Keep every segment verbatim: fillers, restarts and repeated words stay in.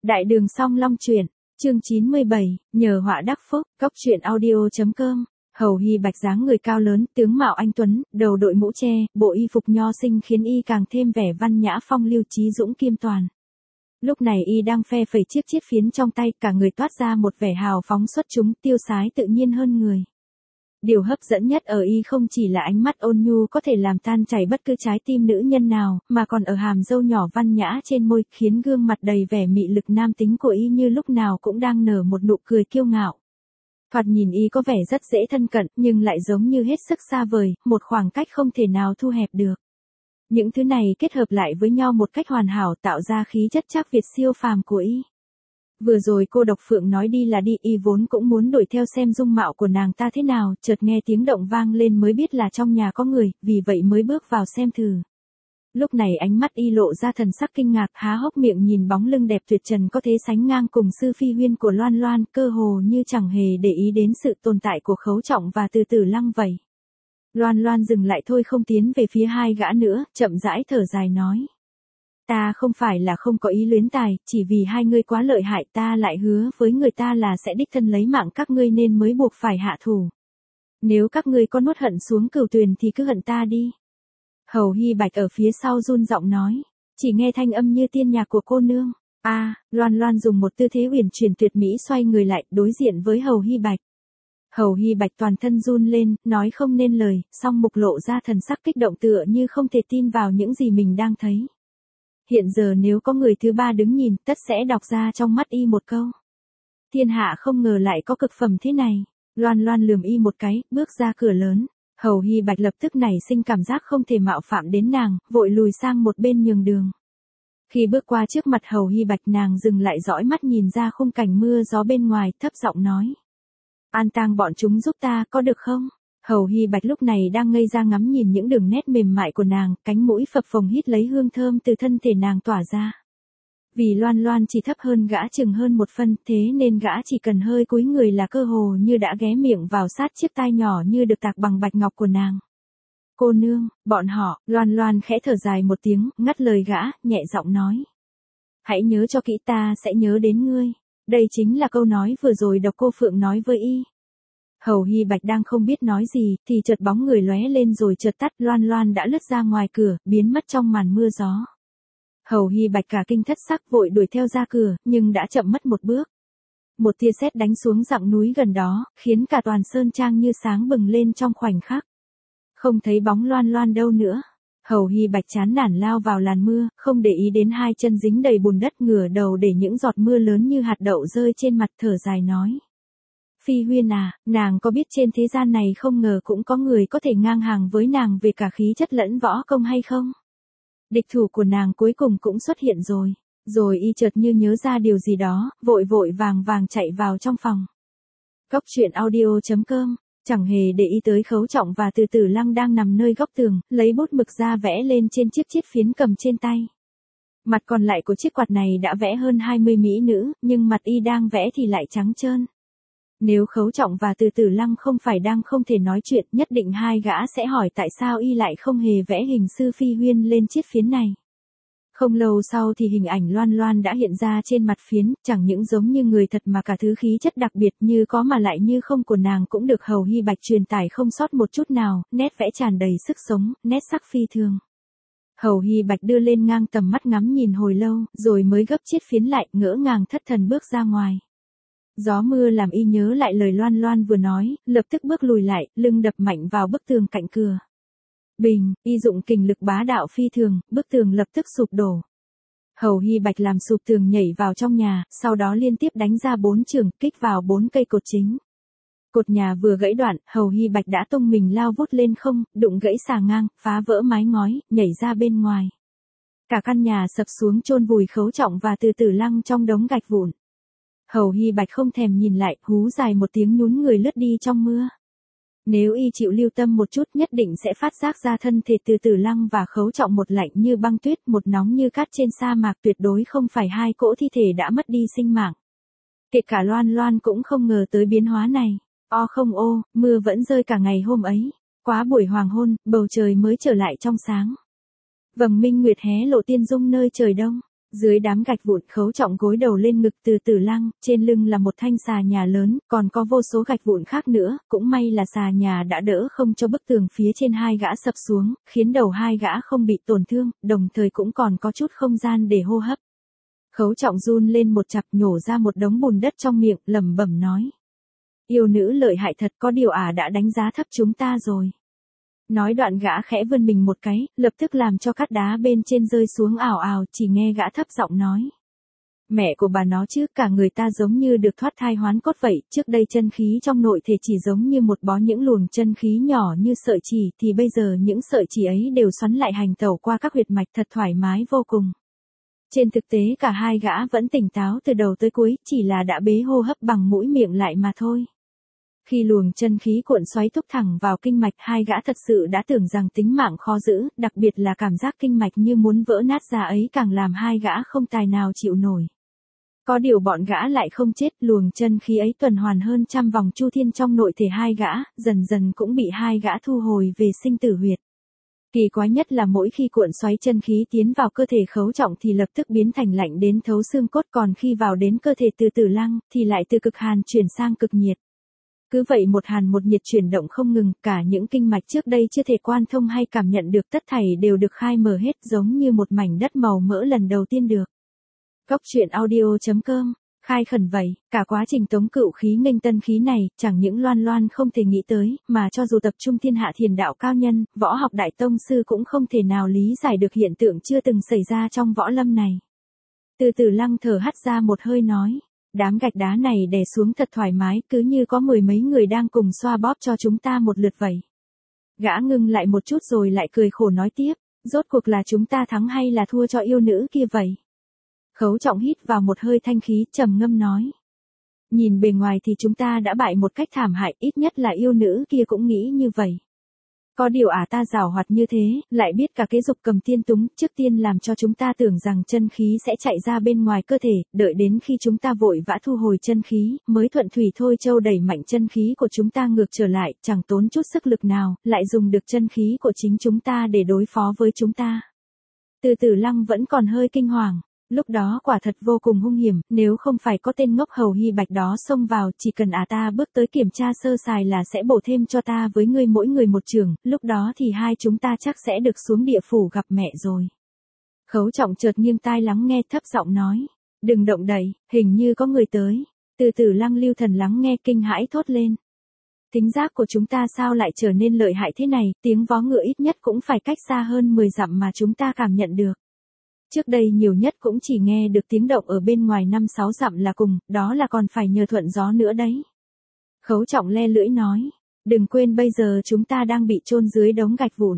Đại đường Song Long truyện, chương chín mươi bảy, nhờ họa đắc phúc, cóc truyện audio chấm com. Hầu Hy Bạch dáng người cao lớn, tướng mạo anh tuấn, đầu đội mũ tre, bộ y phục nho sinh khiến y càng thêm vẻ văn nhã phong lưu trí dũng kiêm toàn. Lúc này y đang phe phẩy chiếc chiết phiến trong tay, cả người toát ra một vẻ hào phóng xuất chúng, tiêu sái tự nhiên hơn người. Điều hấp dẫn nhất ở y không chỉ là ánh mắt ôn nhu có thể làm tan chảy bất cứ trái tim nữ nhân nào, mà còn ở hàm râu nhỏ văn nhã trên môi, khiến gương mặt đầy vẻ mị lực nam tính của y như lúc nào cũng đang nở một nụ cười kiêu ngạo. Thoạt nhìn y có vẻ rất dễ thân cận, nhưng lại giống như hết sức xa vời, một khoảng cách không thể nào thu hẹp được. Những thứ này kết hợp lại với nhau một cách hoàn hảo tạo ra khí chất trác Việt siêu phàm của y. Vừa rồi cô độc phượng nói đi là đi, y vốn cũng muốn đuổi theo xem dung mạo của nàng ta thế nào, chợt nghe tiếng động vang lên mới biết là trong nhà có người, vì vậy mới bước vào xem thử. Lúc này ánh mắt y lộ ra thần sắc kinh ngạc, há hốc miệng nhìn bóng lưng đẹp tuyệt trần có thể sánh ngang cùng sư phi huyên của Loan Loan, cơ hồ như chẳng hề để ý đến sự tồn tại của Khấu Trọng và Từ Tử Lăng vậy. Loan Loan dừng lại thôi không tiến về phía hai gã nữa, chậm rãi thở dài nói. Ta không phải là không có ý luyến tài, chỉ vì hai ngươi quá lợi hại, ta lại hứa với người ta là sẽ đích thân lấy mạng các ngươi nên mới buộc phải hạ thủ. Nếu các ngươi có nuốt hận xuống cửu tuyền thì cứ hận ta đi. Hầu Hy Bạch ở phía sau run giọng nói, chỉ nghe thanh âm như tiên nhạc của cô nương. A, à, Loan Loan dùng một tư thế uyển chuyển tuyệt mỹ xoay người lại, đối diện với Hầu Hy Bạch. Hầu Hy Bạch toàn thân run lên, nói không nên lời, song mục lộ ra thần sắc kích động tựa như không thể tin vào những gì mình đang thấy. Hiện giờ nếu có người thứ ba đứng nhìn, tất sẽ đọc ra trong mắt y một câu. Thiên hạ không ngờ lại có cực phẩm thế này. Loan Loan lườm y một cái, bước ra cửa lớn. Hầu Hy Bạch lập tức nảy sinh cảm giác không thể mạo phạm đến nàng, vội lùi sang một bên nhường đường. Khi bước qua trước mặt Hầu Hy Bạch, nàng dừng lại dõi mắt nhìn ra khung cảnh mưa gió bên ngoài, thấp giọng nói. An tang bọn chúng giúp ta, có được không? Hầu Hy Bạch lúc này đang ngây ra ngắm nhìn những đường nét mềm mại của nàng, cánh mũi phập phồng hít lấy hương thơm từ thân thể nàng tỏa ra. Vì Loan Loan chỉ thấp hơn gã chừng hơn một phân, thế nên gã chỉ cần hơi cúi người là cơ hồ như đã ghé miệng vào sát chiếc tai nhỏ như được tạc bằng bạch ngọc của nàng. Cô nương, bọn họ, Loan Loan khẽ thở dài một tiếng, ngắt lời gã, nhẹ giọng nói. Hãy nhớ cho kỹ, ta sẽ nhớ đến ngươi. Đây chính là câu nói vừa rồi Độc Cô Phượng nói với y. Hầu Hy Bạch đang không biết nói gì, thì chợt bóng người lóe lên rồi chợt tắt, Loan Loan đã lướt ra ngoài cửa, biến mất trong màn mưa gió. Hầu Hy Bạch cả kinh thất sắc vội đuổi theo ra cửa, nhưng đã chậm mất một bước. Một tia sét đánh xuống dặng núi gần đó, khiến cả toàn sơn trang như sáng bừng lên trong khoảnh khắc. Không thấy bóng Loan Loan đâu nữa. Hầu Hy Bạch chán nản lao vào làn mưa, không để ý đến hai chân dính đầy bùn đất, ngửa đầu để những giọt mưa lớn như hạt đậu rơi trên mặt, thở dài nói. Phi Huyên à, nàng có biết trên thế gian này không ngờ cũng có người có thể ngang hàng với nàng về cả khí chất lẫn võ công hay không? Địch thủ của nàng cuối cùng cũng xuất hiện rồi. Rồi y chợt như nhớ ra điều gì đó, vội vội vàng vàng chạy vào trong phòng. Cóc truyện audio chấm com, chẳng hề để ý tới Khấu Trọng và Từ Tử Lăng đang nằm nơi góc tường, lấy bút mực ra vẽ lên trên chiếc chiết phiến cầm trên tay. Mặt còn lại của chiếc quạt này đã vẽ hơn hai mươi mỹ nữ, nhưng mặt y đang vẽ thì lại trắng trơn. Nếu Khấu Trọng và Từ Tử Lăng không phải đang không thể nói chuyện, nhất định hai gã sẽ hỏi tại sao y lại không hề vẽ hình sư phi huyên lên chiết phiến này. Không lâu sau thì hình ảnh Loan Loan đã hiện ra trên mặt phiến, chẳng những giống như người thật mà cả thứ khí chất đặc biệt như có mà lại như không của nàng cũng được Hầu Hy Bạch truyền tải không sót một chút nào, nét vẽ tràn đầy sức sống, nét sắc phi thường. Hầu Hy Bạch đưa lên ngang tầm mắt ngắm nhìn hồi lâu, rồi mới gấp chiết phiến lại, ngỡ ngàng thất thần bước ra ngoài. Gió mưa làm y nhớ lại lời Loan Loan vừa nói, lập tức bước lùi lại, lưng đập mạnh vào bức tường cạnh cửa. Bình, y dụng kình lực bá đạo phi thường, bức tường lập tức sụp đổ. Hầu Hy Bạch làm sụp tường nhảy vào trong nhà, sau đó liên tiếp đánh ra bốn chưởng, kích vào bốn cây cột chính. Cột nhà vừa gãy đoạn, Hầu Hy Bạch đã tung mình lao vút lên không, đụng gãy xà ngang, phá vỡ mái ngói, nhảy ra bên ngoài. Cả căn nhà sập xuống chôn vùi Khấu Trọng và Từ Tử Lăng trong đống gạch vụn. Hầu Hy Bạch không thèm nhìn lại, hú dài một tiếng nhún người lướt đi trong mưa. Nếu y chịu lưu tâm một chút nhất định sẽ phát giác ra thân thể Từ Tử Lăng và Khấu Trọng một lạnh như băng tuyết, một nóng như cát trên sa mạc, tuyệt đối không phải hai cỗ thi thể đã mất đi sinh mạng. Kể cả Loan Loan cũng không ngờ tới biến hóa này. O không ô, mưa vẫn rơi cả ngày hôm ấy. Quá buổi hoàng hôn, bầu trời mới trở lại trong sáng. Vầng minh nguyệt hé lộ tiên dung nơi trời đông. Dưới đám gạch vụn, Khấu Trọng gối đầu lên ngực Từ Tử Lăng, trên lưng là một thanh xà nhà lớn, còn có vô số gạch vụn khác nữa, cũng may là xà nhà đã đỡ không cho bức tường phía trên hai gã sập xuống, khiến đầu hai gã không bị tổn thương, đồng thời cũng còn có chút không gian để hô hấp. Khấu Trọng run lên một chặp, nhổ ra một đống bùn đất trong miệng, lẩm bẩm nói. Yêu nữ lợi hại thật, có điều ả đã đánh giá thấp chúng ta rồi. Nói đoạn gã khẽ vươn mình một cái, lập tức làm cho cát đá bên trên rơi xuống ào ào, chỉ nghe gã thấp giọng nói. Mẹ của bà nó chứ, cả người ta giống như được thoát thai hoán cốt vậy, trước đây chân khí trong nội thể chỉ giống như một bó những luồng chân khí nhỏ như sợi chỉ, thì bây giờ những sợi chỉ ấy đều xoắn lại hành tẩu qua các huyệt mạch thật thoải mái vô cùng. Trên thực tế cả hai gã vẫn tỉnh táo từ đầu tới cuối, chỉ là đã bế hô hấp bằng mũi miệng lại mà thôi. Khi luồng chân khí cuộn xoáy thúc thẳng vào kinh mạch, hai gã thật sự đã tưởng rằng tính mạng khó giữ, đặc biệt là cảm giác kinh mạch như muốn vỡ nát ra ấy càng làm hai gã không tài nào chịu nổi. Có điều bọn gã lại không chết, luồng chân khí ấy tuần hoàn hơn trăm vòng chu thiên trong nội thể hai gã, dần dần cũng bị hai gã thu hồi về sinh tử huyệt. Kỳ quái nhất là mỗi khi cuộn xoáy chân khí tiến vào cơ thể Khấu Trọng thì lập tức biến thành lạnh đến thấu xương cốt, còn khi vào đến cơ thể Từ Tử Lăng thì lại từ cực hàn chuyển sang cực nhiệt. Cứ vậy một hàn một nhiệt chuyển động không ngừng, cả những kinh mạch trước đây chưa thể quan thông hay cảm nhận được tất thảy đều được khai mở hết, giống như một mảnh đất màu mỡ lần đầu tiên được. Góc truyện audio chấm com, khai khẩn vậy, cả quá trình tống cựu khí nghênh tân khí này, chẳng những Loan Loan không thể nghĩ tới, mà cho dù tập trung thiên hạ thiền đạo cao nhân, võ học đại tông sư cũng không thể nào lý giải được hiện tượng chưa từng xảy ra trong võ lâm này. Từ Tử Lăng thở hắt ra một hơi nói. Đám gạch đá này đè xuống thật thoải mái, cứ như có mười mấy người đang cùng xoa bóp cho chúng ta một lượt vậy. Gã ngưng lại một chút rồi lại cười khổ nói tiếp, rốt cuộc là chúng ta thắng hay là thua cho yêu nữ kia vậy? Khấu Trọng hít vào một hơi thanh khí, trầm ngâm nói. Nhìn bề ngoài thì chúng ta đã bại một cách thảm hại, ít nhất là yêu nữ kia cũng nghĩ như vậy. Có điều ả ta giàu hoạt như thế, lại biết cả kế dục cầm tiên túng, trước tiên làm cho chúng ta tưởng rằng chân khí sẽ chạy ra bên ngoài cơ thể, đợi đến khi chúng ta vội vã thu hồi chân khí, mới thuận thủy thôi châu đẩy mạnh chân khí của chúng ta ngược trở lại, chẳng tốn chút sức lực nào, lại dùng được chân khí của chính chúng ta để đối phó với chúng ta. Từ Tử Lăng vẫn còn hơi kinh hoàng. Lúc đó quả thật vô cùng hung hiểm, nếu không phải có tên ngốc Hầu Hy Bạch đó xông vào, chỉ cần ả ta bước tới kiểm tra sơ sài là sẽ bổ thêm cho ta với ngươi mỗi người một trường, lúc đó thì hai chúng ta chắc sẽ được xuống địa phủ gặp mẹ rồi. Khấu Trọng chợt nghiêng tai lắng nghe, thấp giọng nói, đừng động đậy, hình như có người tới. Từ Tử Lăng lưu thần lắng nghe, kinh hãi thốt lên. Tính giác của chúng ta sao lại trở nên lợi hại thế này, tiếng vó ngựa ít nhất cũng phải cách xa hơn mười dặm mà chúng ta cảm nhận được. Trước đây nhiều nhất cũng chỉ nghe được tiếng động ở bên ngoài năm sáu dặm là cùng, đó là còn phải nhờ thuận gió nữa đấy. Khấu Trọng le lưỡi nói, đừng quên bây giờ chúng ta đang bị chôn dưới đống gạch vụn.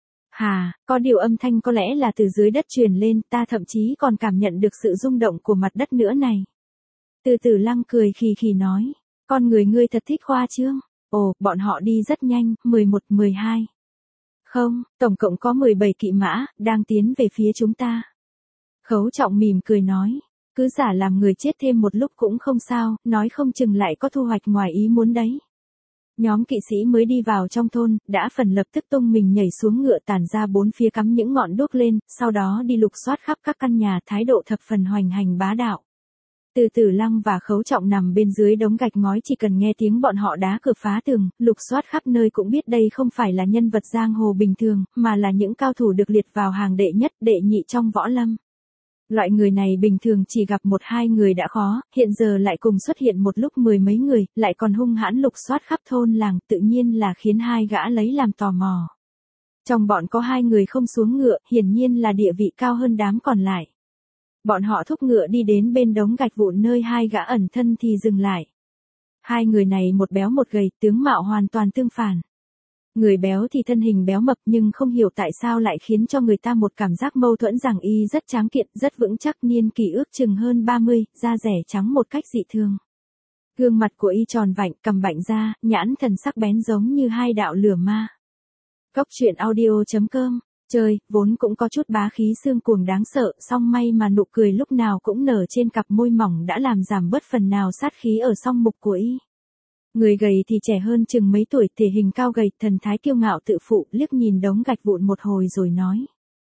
Hà, có điều âm thanh có lẽ là từ dưới đất truyền lên, ta thậm chí còn cảm nhận được sự rung động của mặt đất nữa này. Từ Tử Lăng cười khì khì nói, con người ngươi thật thích khoa trương. Ồ, bọn họ đi rất nhanh, mười một, mười hai. Không, tổng cộng có mười bảy kỵ mã, đang tiến về phía chúng ta. Khấu Trọng mỉm cười nói, cứ giả làm người chết thêm một lúc cũng không sao, nói không chừng lại có thu hoạch ngoài ý muốn đấy. Nhóm kỵ sĩ mới đi vào trong thôn, đã phần lập tức tung mình nhảy xuống ngựa, tản ra bốn phía cắm những ngọn đuốc lên, sau đó đi lục soát khắp các căn nhà, thái độ thập phần hoành hành bá đạo. Từ Tử Lăng và Khấu Trọng nằm bên dưới đống gạch ngói, chỉ cần nghe tiếng bọn họ đá cửa phá tường, lục soát khắp nơi cũng biết đây không phải là nhân vật giang hồ bình thường, mà là những cao thủ được liệt vào hàng đệ nhất, đệ nhị trong võ lâm. Loại người này bình thường chỉ gặp một hai người đã khó, hiện giờ lại cùng xuất hiện một lúc mười mấy người, lại còn hung hãn lục soát khắp thôn làng, tự nhiên là khiến hai gã lấy làm tò mò. Trong bọn có hai người không xuống ngựa, hiển nhiên là địa vị cao hơn đám còn lại. Bọn họ thúc ngựa đi đến bên đống gạch vụn nơi hai gã ẩn thân thì dừng lại. Hai người này một béo một gầy, tướng mạo hoàn toàn tương phản. Người béo thì thân hình béo mập, nhưng không hiểu tại sao lại khiến cho người ta một cảm giác mâu thuẫn rằng y rất tráng kiện, rất vững chắc, niên kỷ ước chừng hơn ba mươi, da rẻ trắng một cách dị thường. Gương mặt của y tròn vạnh, cằm bạnh ra, nhãn thần sắc bén giống như hai đạo lửa ma. Góc truyện audio chấm com. Trời, vốn cũng có chút bá khí xương cuồng đáng sợ, song may mà nụ cười lúc nào cũng nở trên cặp môi mỏng đã làm giảm bớt phần nào sát khí ở song mục của y. Người gầy thì trẻ hơn chừng mấy tuổi, thể hình cao gầy, thần thái kiêu ngạo tự phụ, liếc nhìn đống gạch vụn một hồi rồi nói.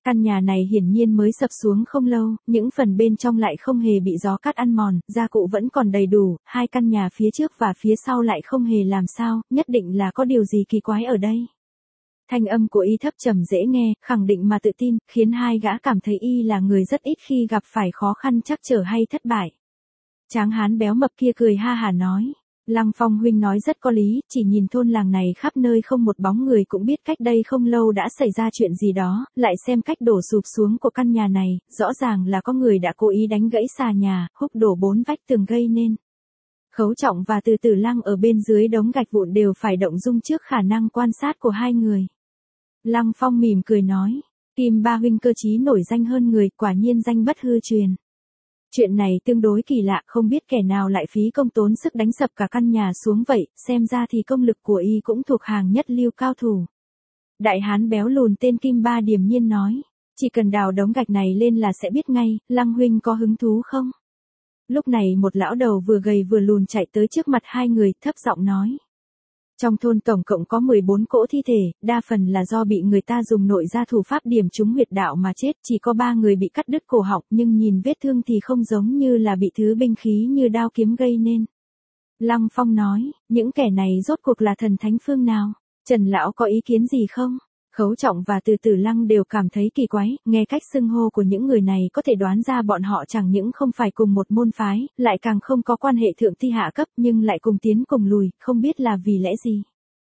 Căn nhà này hiển nhiên mới sập xuống không lâu, những phần bên trong lại không hề bị gió cắt ăn mòn, gia cụ vẫn còn đầy đủ, hai căn nhà phía trước và phía sau lại không hề làm sao, nhất định là có điều gì kỳ quái ở đây. Thanh âm của y thấp trầm dễ nghe, khẳng định mà tự tin, khiến hai gã cảm thấy y là người rất ít khi gặp phải khó khăn trắc trở hay thất bại. Tráng hán béo mập kia cười ha hả nói. Lăng Phong huynh nói rất có lý, chỉ nhìn thôn làng này khắp nơi không một bóng người cũng biết cách đây không lâu đã xảy ra chuyện gì đó, lại xem cách đổ sụp xuống của căn nhà này, rõ ràng là có người đã cố ý đánh gãy xà nhà, húc đổ bốn vách tường gây nên. Khấu Trọng và Từ Tử Lăng ở bên dưới đống gạch vụn đều phải động dung trước khả năng quan sát của hai người. Lăng Phong mỉm cười nói, Kim Ba huynh cơ trí nổi danh hơn người, quả nhiên danh bất hư truyền. Chuyện này tương đối kỳ lạ, không biết kẻ nào lại phí công tốn sức đánh sập cả căn nhà xuống vậy, xem ra thì công lực của y cũng thuộc hàng nhất lưu cao thủ. Đại hán béo lùn tên Kim Ba điềm nhiên nói, chỉ cần đào đống gạch này lên là sẽ biết ngay, Lăng huynh có hứng thú không? Lúc này một lão đầu vừa gầy vừa lùn chạy tới trước mặt hai người, thấp giọng nói. Trong thôn tổng cộng có mười bốn cỗ thi thể, đa phần là do bị người ta dùng nội gia thủ pháp điểm trúng huyệt đạo mà chết, chỉ có ba người bị cắt đứt cổ họng, nhưng nhìn vết thương thì không giống như là bị thứ binh khí như đao kiếm gây nên. Lăng Phong nói, những kẻ này rốt cuộc là thần thánh phương nào? Trần lão có ý kiến gì không? Khấu Trọng và Từ Tử Lăng đều cảm thấy kỳ quái, nghe cách xưng hô của những người này có thể đoán ra bọn họ chẳng những không phải cùng một môn phái, lại càng không có quan hệ thượng thi hạ cấp nhưng lại cùng tiến cùng lùi, không biết là vì lẽ gì.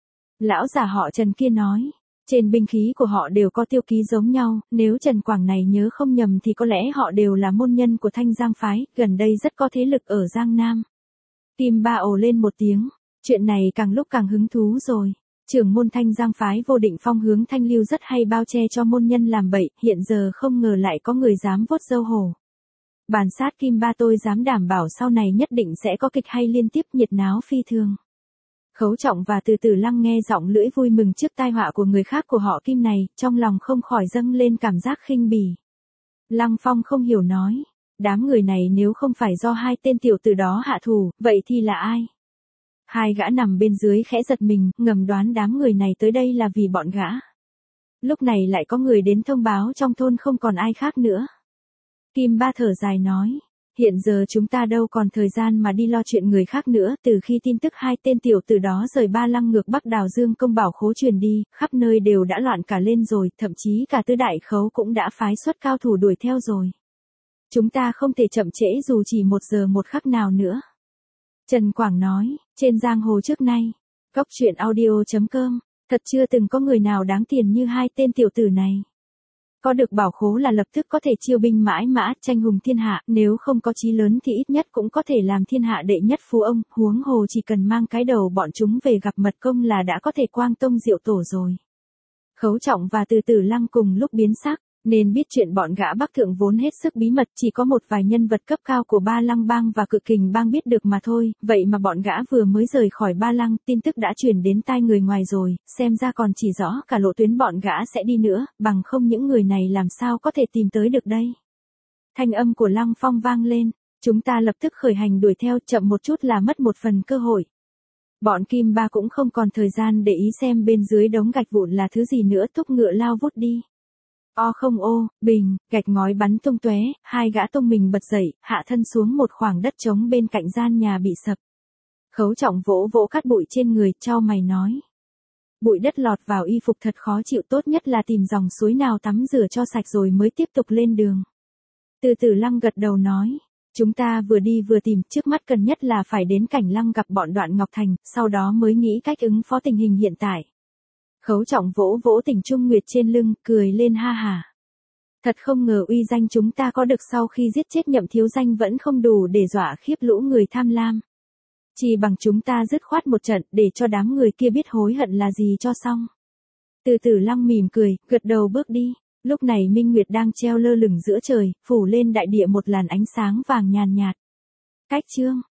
Lão già họ Trần kia nói, trên binh khí của họ đều có tiêu ký giống nhau, nếu Trần Quảng này nhớ không nhầm thì có lẽ họ đều là môn nhân của Thanh Giang phái, gần đây rất có thế lực ở Giang Nam. Kim Ba ồ lên một tiếng, chuyện này càng lúc càng hứng thú rồi. Trưởng môn Thanh Giang phái Vô Định Phong hướng Thanh Lưu rất hay bao che cho môn nhân làm bậy, hiện giờ không ngờ lại có người dám vuốt râu hổ. Bàn sát Kim Ba tôi dám đảm bảo sau này nhất định sẽ có kịch hay liên tiếp nhiệt náo phi thường. Khấu Trọng và Từ Tử Lăng nghe giọng lưỡi vui mừng trước tai họa của người khác của họ Kim này, trong lòng không khỏi dâng lên cảm giác khinh bỉ. Lăng Phong không hiểu nói, đám người này nếu không phải do hai tên tiểu tử đó hạ thủ, vậy thì là ai? Hai gã nằm bên dưới khẽ giật mình, ngầm đoán đám người này tới đây là vì bọn gã. Lúc này lại có người đến thông báo trong thôn không còn ai khác nữa. Kim Ba thở dài nói, hiện giờ chúng ta đâu còn thời gian mà đi lo chuyện người khác nữa, từ khi tin tức hai tên tiểu tử đó rời Ba Lăng ngược Bắc Đào Dương công bảo khố truyền đi, khắp nơi đều đã loạn cả lên rồi, thậm chí cả Tứ Đại Khấu cũng đã phái xuất cao thủ đuổi theo rồi. Chúng ta không thể chậm trễ dù chỉ một giờ một khắc nào nữa. Trần Quảng nói, trên giang hồ trước nay, góc truyện audio chấm com, thật chưa từng có người nào đáng tiền như hai tên tiểu tử này. Có được bảo khố là lập tức có thể chiêu binh mãi mã, tranh hùng thiên hạ, nếu không có chí lớn thì ít nhất cũng có thể làm thiên hạ đệ nhất phú ông, huống hồ chỉ cần mang cái đầu bọn chúng về gặp mật công là đã có thể quang tông diệu tổ rồi. Khấu Trọng và Từ Tử Lăng cùng lúc biến sắc. Nên biết chuyện bọn gã Bắc Thượng vốn hết sức bí mật, chỉ có một vài nhân vật cấp cao của Ba Lăng bang và Cự Kình bang biết được mà thôi, vậy mà bọn gã vừa mới rời khỏi Ba Lăng, tin tức đã truyền đến tai người ngoài rồi, xem ra còn chỉ rõ cả lộ tuyến bọn gã sẽ đi nữa, bằng không những người này làm sao có thể tìm tới được đây. Thanh âm của Lăng Phong vang lên, chúng ta lập tức khởi hành đuổi theo, chậm một chút là mất một phần cơ hội. Bọn Kim Ba cũng không còn thời gian để ý xem bên dưới đống gạch vụn là thứ gì nữa, thúc ngựa lao vút đi. O không ô, bình, gạch ngói bắn tung tóe, hai gã tung mình bật dậy, hạ thân xuống một khoảng đất trống bên cạnh gian nhà bị sập. Khấu Trọng vỗ vỗ cát bụi trên người, chau mày nói. Bụi đất lọt vào y phục thật khó chịu, tốt nhất là tìm dòng suối nào tắm rửa cho sạch rồi mới tiếp tục lên đường. Từ Tử Lăng gật đầu nói, chúng ta vừa đi vừa tìm, trước mắt cần nhất là phải đến Cảnh Lăng gặp bọn Đoạn Ngọc Thành, sau đó mới nghĩ cách ứng phó tình hình hiện tại. Khấu Trọng vỗ vỗ Tỉnh Trung Nguyệt trên lưng, cười lên ha hả. Thật không ngờ uy danh chúng ta có được sau khi giết chết Nhậm thiếu danh vẫn không đủ để dọa khiếp lũ người tham lam. Chỉ bằng chúng ta dứt khoát một trận để cho đám người kia biết hối hận là gì cho xong. Từ Tử Lăng mỉm cười, gật đầu bước đi. Lúc này Minh Nguyệt đang treo lơ lửng giữa trời, phủ lên đại địa một làn ánh sáng vàng nhàn nhạt. Cách chương